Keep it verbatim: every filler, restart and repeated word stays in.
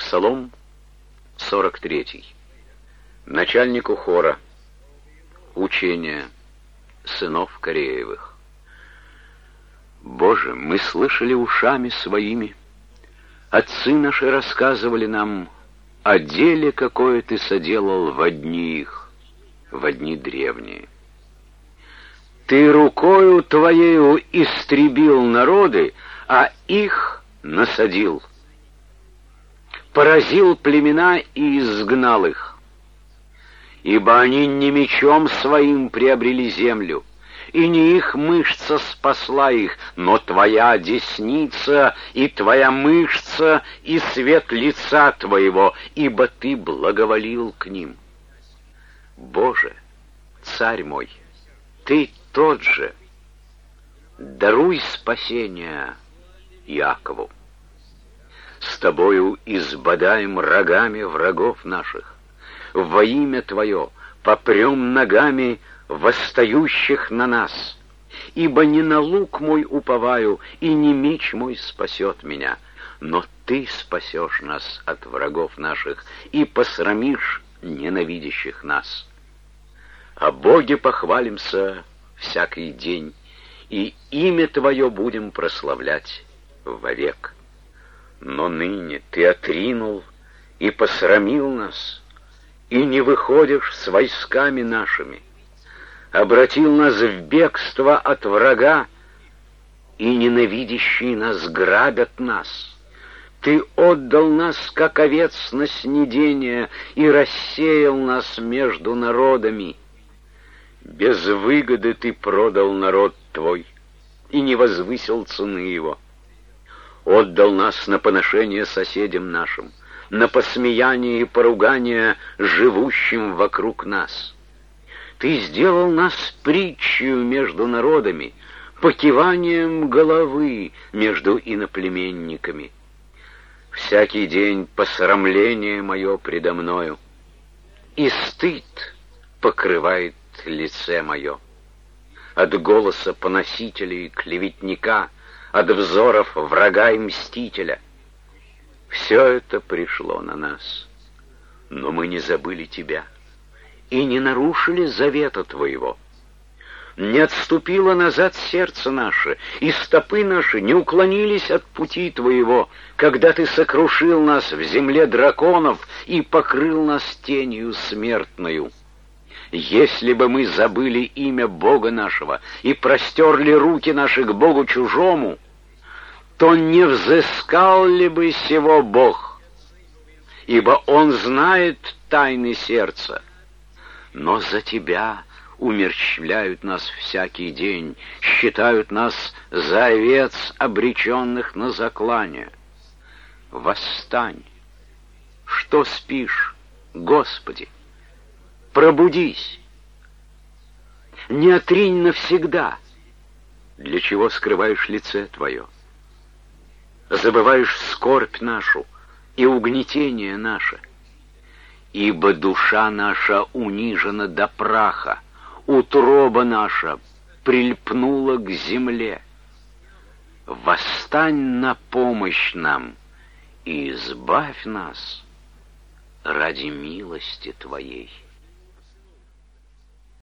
Псалом сорок третий. Начальнику хора. Учение сынов Кореевых. Боже, мы слышали ушами своими, отцы наши рассказывали нам о деле, какое ты соделал во дни их, во дни древние. Ты рукою твоею истребил народы, а их насадил. Поразил племена и изгнал их. Ибо они не мечом своим приобрели землю, и не их мышца спасла их, но твоя десница и твоя мышца и свет лица твоего, ибо ты благоволил к ним. Боже, царь мой, ты тот же, даруй спасение Иакову. С тобою избодаем рогами врагов наших, во имя Твое попрем ногами восстающих на нас, ибо не на лук мой уповаю, и не меч мой спасет меня, но Ты спасешь нас от врагов наших и посрамишь ненавидящих нас. О Боге похвалимся всякий день, и имя Твое будем прославлять вовек. Но ныне Ты отринул и посрамил нас, и не выходишь с войсками нашими, обратил нас в бегство от врага, и ненавидящие нас грабят нас. Ты отдал нас, как овец, на снедение, и рассеял нас между народами. Без выгоды Ты продал народ Твой, и не возвысил цены его. Отдал нас на поношение соседям нашим, на посмеяние и поругание живущим вокруг нас. Ты сделал нас притчью между народами, покиванием головы между иноплеменниками. Всякий день посрамление мое предо мною, и стыд покрывает лице мое. От голоса поносителя и клеветника, от взоров врага и мстителя. Все это пришло на нас, но мы не забыли Тебя и не нарушили завета Твоего. Не отступило назад сердце наше, и стопы наши не уклонились от пути Твоего, когда Ты сокрушил нас в земле драконов и покрыл нас тенью смертною. Если бы мы забыли имя Бога нашего и простерли руки наши к Богу чужому, то не взыскал ли бы сего Бог, ибо Он знает тайны сердца. Но за Тебя умерщвляют нас всякий день, считают нас за овец, обреченных на заклание. Восстань! Что спишь, Господи? Пробудись! Не отринь навсегда! Для чего скрываешь лице Твое? Забываешь скорбь нашу и угнетение наше. Ибо душа наша унижена до праха, утроба наша прильпнула к земле. Восстань на помощь нам и избавь нас ради милости Твоей.